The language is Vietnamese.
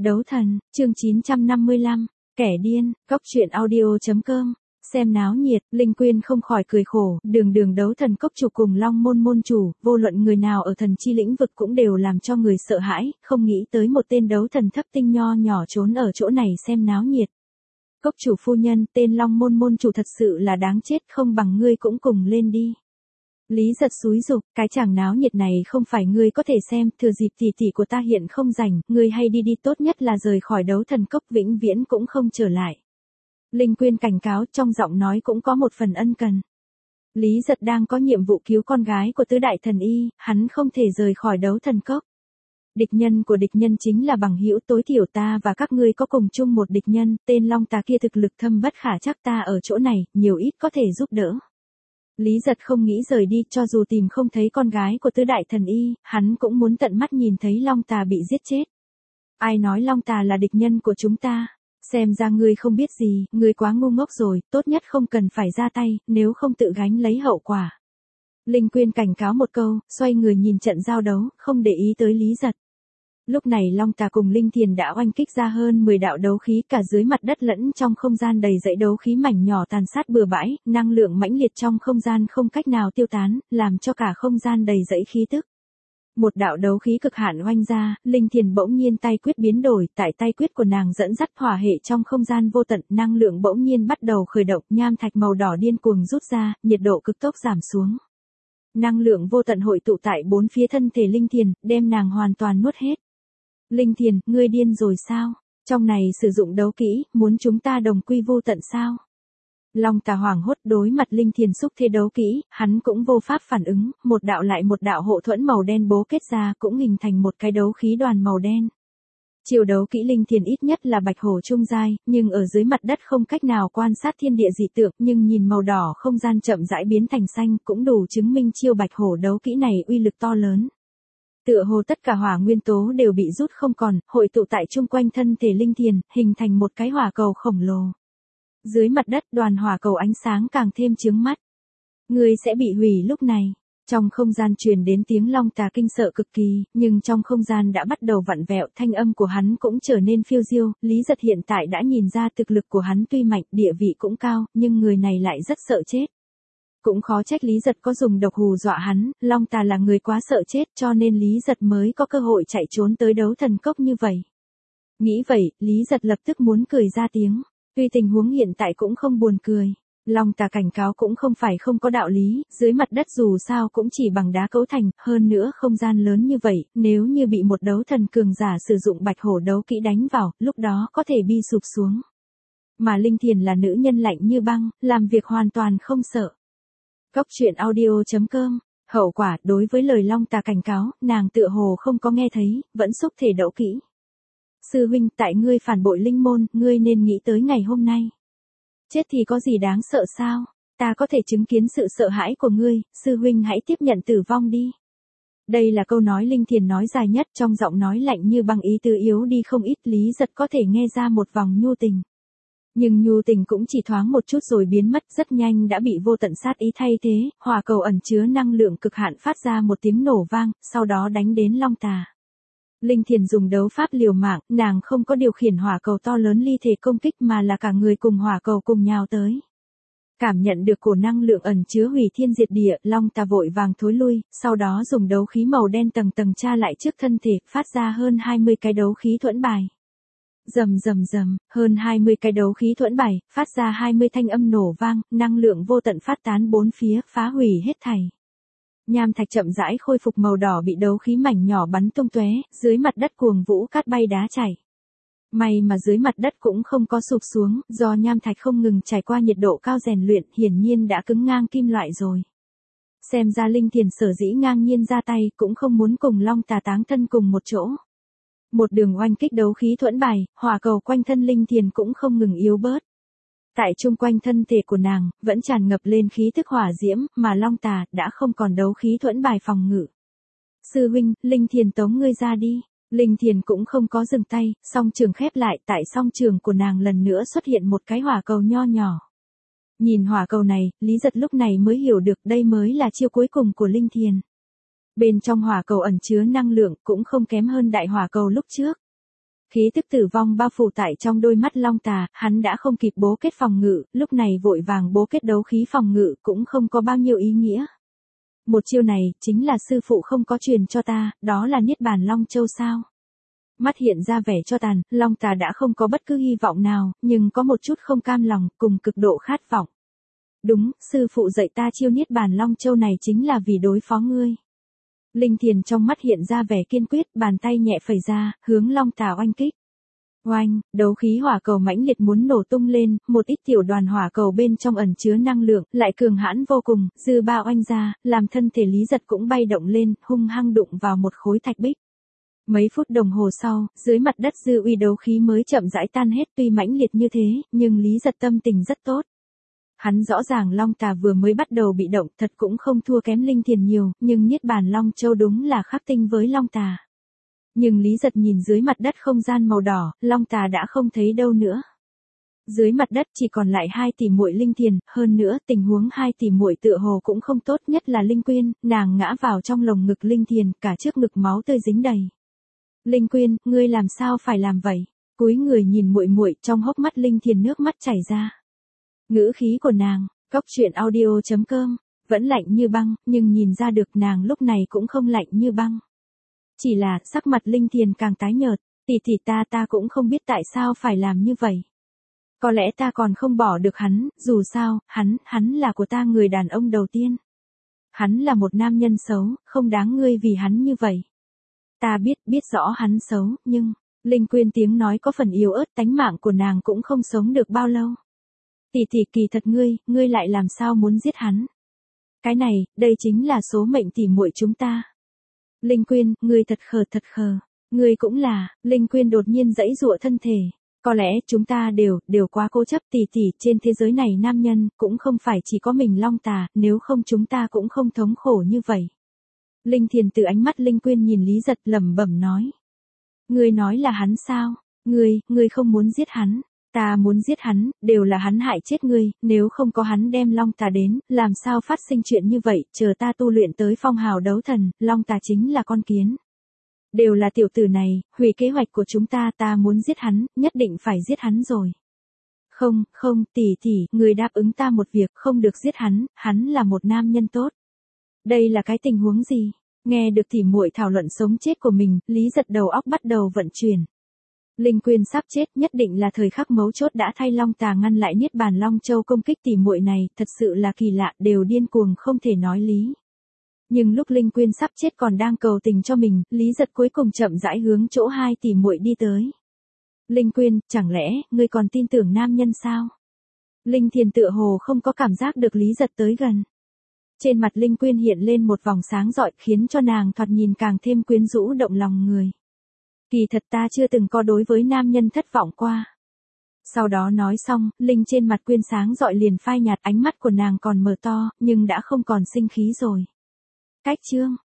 Đấu thần, chương 955, kẻ điên, cốc truyện audio.com. Xem náo nhiệt, Linh Quyên không khỏi cười khổ, đường đấu thần cốc chủ cùng Long môn môn chủ, vô luận người nào ở thần chi lĩnh vực cũng đều làm cho người sợ hãi, không nghĩ tới một tên đấu thần thấp tinh nho nhỏ trốn ở chỗ này xem náo nhiệt. Cốc chủ phu nhân, tên Long môn môn chủ thật sự là đáng chết, không bằng ngươi cũng cùng lên đi. Lý Giật xúi giục, cái chàng náo nhiệt này không phải ngươi có thể xem, thừa dịp tỷ tỷ của ta hiện không rảnh, ngươi hay đi đi, tốt nhất là rời khỏi đấu thần cốc vĩnh viễn cũng không trở lại. Linh Quyên cảnh cáo, trong giọng nói cũng có một phần ân cần. Lý Giật đang có nhiệm vụ cứu con gái của tứ đại thần y, hắn không thể rời khỏi đấu thần cốc. Địch nhân của địch nhân chính là bằng hữu, tối thiểu ta và các ngươi có cùng chung một địch nhân, tên Long Tà kia thực lực thâm bất khả trắc, ta ở chỗ này, nhiều ít có thể giúp đỡ. Lý Giật không nghĩ rời đi, cho dù tìm không thấy con gái của tứ đại thần y, hắn cũng muốn tận mắt nhìn thấy Long Tà bị giết chết. Ai nói Long Tà là địch nhân của chúng ta? Xem ra ngươi không biết gì, ngươi quá ngu ngốc rồi, tốt nhất không cần phải ra tay, nếu không tự gánh lấy hậu quả. Linh Quyên cảnh cáo một câu, xoay người nhìn trận giao đấu, không để ý tới Lý Giật. Lúc này Long Tà cùng Linh Thiền đã oanh kích ra hơn 10 đạo đấu khí, cả dưới mặt đất lẫn trong không gian đầy dẫy đấu khí mảnh nhỏ tàn sát bừa bãi, năng lượng mãnh liệt trong không gian không cách nào tiêu tán, làm cho cả không gian đầy dẫy khí tức. Một đạo đấu khí cực hạn oanh ra, Linh Thiền bỗng nhiên tay quyết biến đổi, tại tay quyết của nàng dẫn dắt hỏa hệ trong không gian vô tận, năng lượng bỗng nhiên bắt đầu khởi động, nham thạch màu đỏ điên cuồng rút ra, nhiệt độ cực tốc giảm xuống. Năng lượng vô tận hội tụ tại bốn phía thân thể Linh Thiền, đem nàng hoàn toàn nuốt hết. Linh Thiền, ngươi điên rồi sao? Trong này sử dụng đấu kỹ, muốn chúng ta đồng quy vô tận sao? Long Tà hoảng hốt đối mặt Linh Thiền xúc thế đấu kỹ, hắn cũng vô pháp phản ứng, một đạo lại một đạo hộ thuẫn màu đen bố kết ra cũng hình thành một cái đấu khí đoàn màu đen. Chiều đấu kỹ Linh Thiền ít nhất là bạch hổ trung giai, nhưng ở dưới mặt đất không cách nào quan sát thiên địa dị tượng, nhưng nhìn màu đỏ không gian chậm rãi biến thành xanh cũng đủ chứng minh chiêu bạch hổ đấu kỹ này uy lực to lớn. Tựa hồ tất cả hỏa nguyên tố đều bị rút không còn, hội tụ tại chung quanh thân thể Linh Thiền, hình thành một cái hỏa cầu khổng lồ. Dưới mặt đất đoàn hỏa cầu ánh sáng càng thêm chướng mắt. Ngươi sẽ bị hủy lúc này. Trong không gian truyền đến tiếng Long Tà kinh sợ cực kỳ, nhưng trong không gian đã bắt đầu vặn vẹo, thanh âm của hắn cũng trở nên phiêu diêu. Lý Giật hiện tại đã nhìn ra thực lực của hắn tuy mạnh, địa vị cũng cao, nhưng người này lại rất sợ chết. Cũng khó trách Lý Giật có dùng độc hù dọa hắn, Long Tà là người quá sợ chết cho nên Lý Giật mới có cơ hội chạy trốn tới đấu thần cốc như vậy. Nghĩ vậy, Lý Giật lập tức muốn cười ra tiếng. Tuy tình huống hiện tại cũng không buồn cười. Long Tà cảnh cáo cũng không phải không có đạo lý, dưới mặt đất dù sao cũng chỉ bằng đá cấu thành, hơn nữa không gian lớn như vậy, nếu như bị một đấu thần cường giả sử dụng bạch hổ đấu kỹ đánh vào, lúc đó có thể bi sụp xuống. Mà Linh Thiền là nữ nhân lạnh như băng, làm việc hoàn toàn không sợ. Cốc truyện audio.com. Hậu quả, đối với lời Long Tà cảnh cáo, nàng tựa hồ không có nghe thấy, vẫn xúc thể đấu kỹ. Sư huynh, tại ngươi phản bội linh môn, ngươi nên nghĩ tới ngày hôm nay. Chết thì có gì đáng sợ sao? Ta có thể chứng kiến sự sợ hãi của ngươi, sư huynh hãy tiếp nhận tử vong đi. Đây là câu nói Linh Thiền nói dài nhất, trong giọng nói lạnh như băng, ý tứ yếu đi không ít. Lý Giật có thể nghe ra một vòng nhu tình. Nhưng nhu tình cũng chỉ thoáng một chút rồi biến mất, rất nhanh đã bị vô tận sát ý thay thế, hỏa cầu ẩn chứa năng lượng cực hạn phát ra một tiếng nổ vang, sau đó đánh đến Long Tà. Linh Thiền dùng đấu pháp liều mạng, nàng không có điều khiển hỏa cầu to lớn ly thể công kích mà là cả người cùng hỏa cầu cùng nhào tới. Cảm nhận được cổ năng lượng ẩn chứa hủy thiên diệt địa, Long Tà vội vàng thối lui, sau đó dùng đấu khí màu đen tầng tầng tra lại trước thân thể, phát ra hơn 20 cái đấu khí thuẫn bài. Rầm rầm rầm, hơn 20 cái đấu khí thuẫn bài, phát ra 20 thanh âm nổ vang, năng lượng vô tận phát tán bốn phía, phá hủy hết thảy. Nham thạch chậm rãi khôi phục màu đỏ bị đấu khí mảnh nhỏ bắn tung tóe, dưới mặt đất cuồng vũ cát bay đá chảy. May mà dưới mặt đất cũng không có sụp xuống, do nham thạch không ngừng trải qua nhiệt độ cao rèn luyện, hiển nhiên đã cứng ngang kim loại rồi. Xem ra Linh Thiền sở dĩ ngang nhiên ra tay, cũng không muốn cùng Long Tà táng thân cùng một chỗ. Một đường oanh kích đấu khí thuẫn bài, hỏa cầu quanh thân Linh Thiền cũng không ngừng yếu bớt. Tại chung quanh thân thể của nàng, vẫn tràn ngập lên khí tức hỏa diễm, mà Long Tà đã không còn đấu khí thuẫn bài phòng ngự. Sư huynh, Linh Thiền tống ngươi ra đi. Linh Thiền cũng không có dừng tay, song trường khép lại, tại song trường của nàng lần nữa xuất hiện một cái hỏa cầu nho nhỏ. Nhìn hỏa cầu này, Lý Giật lúc này mới hiểu được đây mới là chiêu cuối cùng của Linh Thiền. Bên trong hỏa cầu ẩn chứa năng lượng cũng không kém hơn đại hỏa cầu lúc trước. Khí tức tử vong bao phủ tại trong đôi mắt Long Tà, hắn đã không kịp bố kết phòng ngự, lúc này vội vàng bố kết đấu khí phòng ngự cũng không có bao nhiêu ý nghĩa. Một chiêu này, chính là sư phụ không có truyền cho ta, đó là Niết Bàn Long Châu sao? Mắt hiện ra vẻ cho tàn, Long Tà đã không có bất cứ hy vọng nào, nhưng có một chút không cam lòng, cùng cực độ khát vọng. Đúng, sư phụ dạy ta chiêu Niết Bàn Long Châu này chính là vì đối phó ngươi. Linh Thiền trong mắt hiện ra vẻ kiên quyết, bàn tay nhẹ phẩy ra, hướng Long Tà oanh kích. Oanh, đấu khí hỏa cầu mãnh liệt muốn nổ tung lên, một ít tiểu đoàn hỏa cầu bên trong ẩn chứa năng lượng, lại cường hãn vô cùng, dư ba oanh ra, làm thân thể Lý Giật cũng bay động lên, hung hăng đụng vào một khối thạch bích. Mấy phút đồng hồ sau, dưới mặt đất dư uy đấu khí mới chậm rãi tan hết, tuy mãnh liệt như thế, nhưng Lý Giật tâm tình rất tốt. Hắn rõ ràng Long Tà vừa mới bắt đầu bị động, thật cũng không thua kém Linh Thiền nhiều, nhưng Niết Bàn Long Châu đúng là khắc tinh với Long Tà. Nhưng Lý Giật nhìn dưới mặt đất không gian màu đỏ, Long Tà đã không thấy đâu nữa. Dưới mặt đất chỉ còn lại 2 tỷ muội Linh Thiền, hơn nữa tình huống 2 tỷ muội tựa hồ cũng không tốt, nhất là Linh Quyên, nàng ngã vào trong lồng ngực Linh Thiền, cả trước ngực máu tươi dính đầy. Linh Quyên, ngươi làm sao phải làm vậy? Cúi người nhìn muội muội, trong hốc mắt Linh Thiền nước mắt chảy ra. Ngữ khí của nàng, coctruyện.audio.com, vẫn lạnh như băng, nhưng nhìn ra được nàng lúc này cũng không lạnh như băng. Chỉ là, sắc mặt Linh Thiền càng tái nhợt, tỷ ta cũng không biết tại sao phải làm như vậy. Có lẽ ta còn không bỏ được hắn, dù sao, hắn là của ta người đàn ông đầu tiên. Hắn là một nam nhân xấu, không đáng ngươi vì hắn như vậy. Ta biết rõ hắn xấu, nhưng, Linh Quyên tiếng nói có phần yếu ớt, tánh mạng của nàng cũng không sống được bao lâu. Tỷ kỳ thật ngươi lại làm sao muốn giết hắn? Cái này, đây chính là số mệnh tỷ muội chúng ta. Linh Quyên, ngươi thật khờ. Ngươi cũng là, Linh Quyên đột nhiên giãy giụa thân thể. Có lẽ chúng ta đều quá cố chấp tỷ, trên thế giới này nam nhân, cũng không phải chỉ có mình Long Tà, nếu không chúng ta cũng không thống khổ như vậy. Linh Thiền từ ánh mắt Linh Quyên nhìn Lý Giật lẩm bẩm nói. Ngươi nói là hắn sao? Ngươi không muốn giết hắn. Ta muốn giết hắn, đều là hắn hại chết ngươi, nếu không có hắn đem Long Tà đến, làm sao phát sinh chuyện như vậy, chờ ta tu luyện tới phong hào đấu thần, Long Tà chính là con kiến. Đều là tiểu tử này, hủy kế hoạch của chúng ta muốn giết hắn, nhất định phải giết hắn rồi. Không, tỷ, người đáp ứng ta một việc, không được giết hắn là một nam nhân tốt. Đây là cái tình huống gì? Nghe được tỷ muội thảo luận sống chết của mình, Lý Giật đầu óc bắt đầu vận chuyển. Linh Quyên sắp chết, nhất định là thời khắc mấu chốt đã thay Long Tà ngăn lại Niết Bàn Long Châu công kích tỷ muội này, thật sự là kỳ lạ, đều điên cuồng không thể nói lý. Nhưng lúc Linh Quyên sắp chết còn đang cầu tình cho mình, Lý Giật cuối cùng chậm rãi hướng chỗ 2 tỷ muội đi tới. Linh Quyên, chẳng lẽ, ngươi còn tin tưởng nam nhân sao? Linh Thiền tựa hồ không có cảm giác được Lý Giật tới gần. Trên mặt Linh Quyên hiện lên một vòng sáng rọi, khiến cho nàng thoạt nhìn càng thêm quyến rũ động lòng người. Kỳ thật ta chưa từng có đối với nam nhân thất vọng qua. Sau đó nói xong, Linh trên mặt Quyên sáng rọi liền phai nhạt, ánh mắt của nàng còn mở to, nhưng đã không còn sinh khí rồi. Cách chương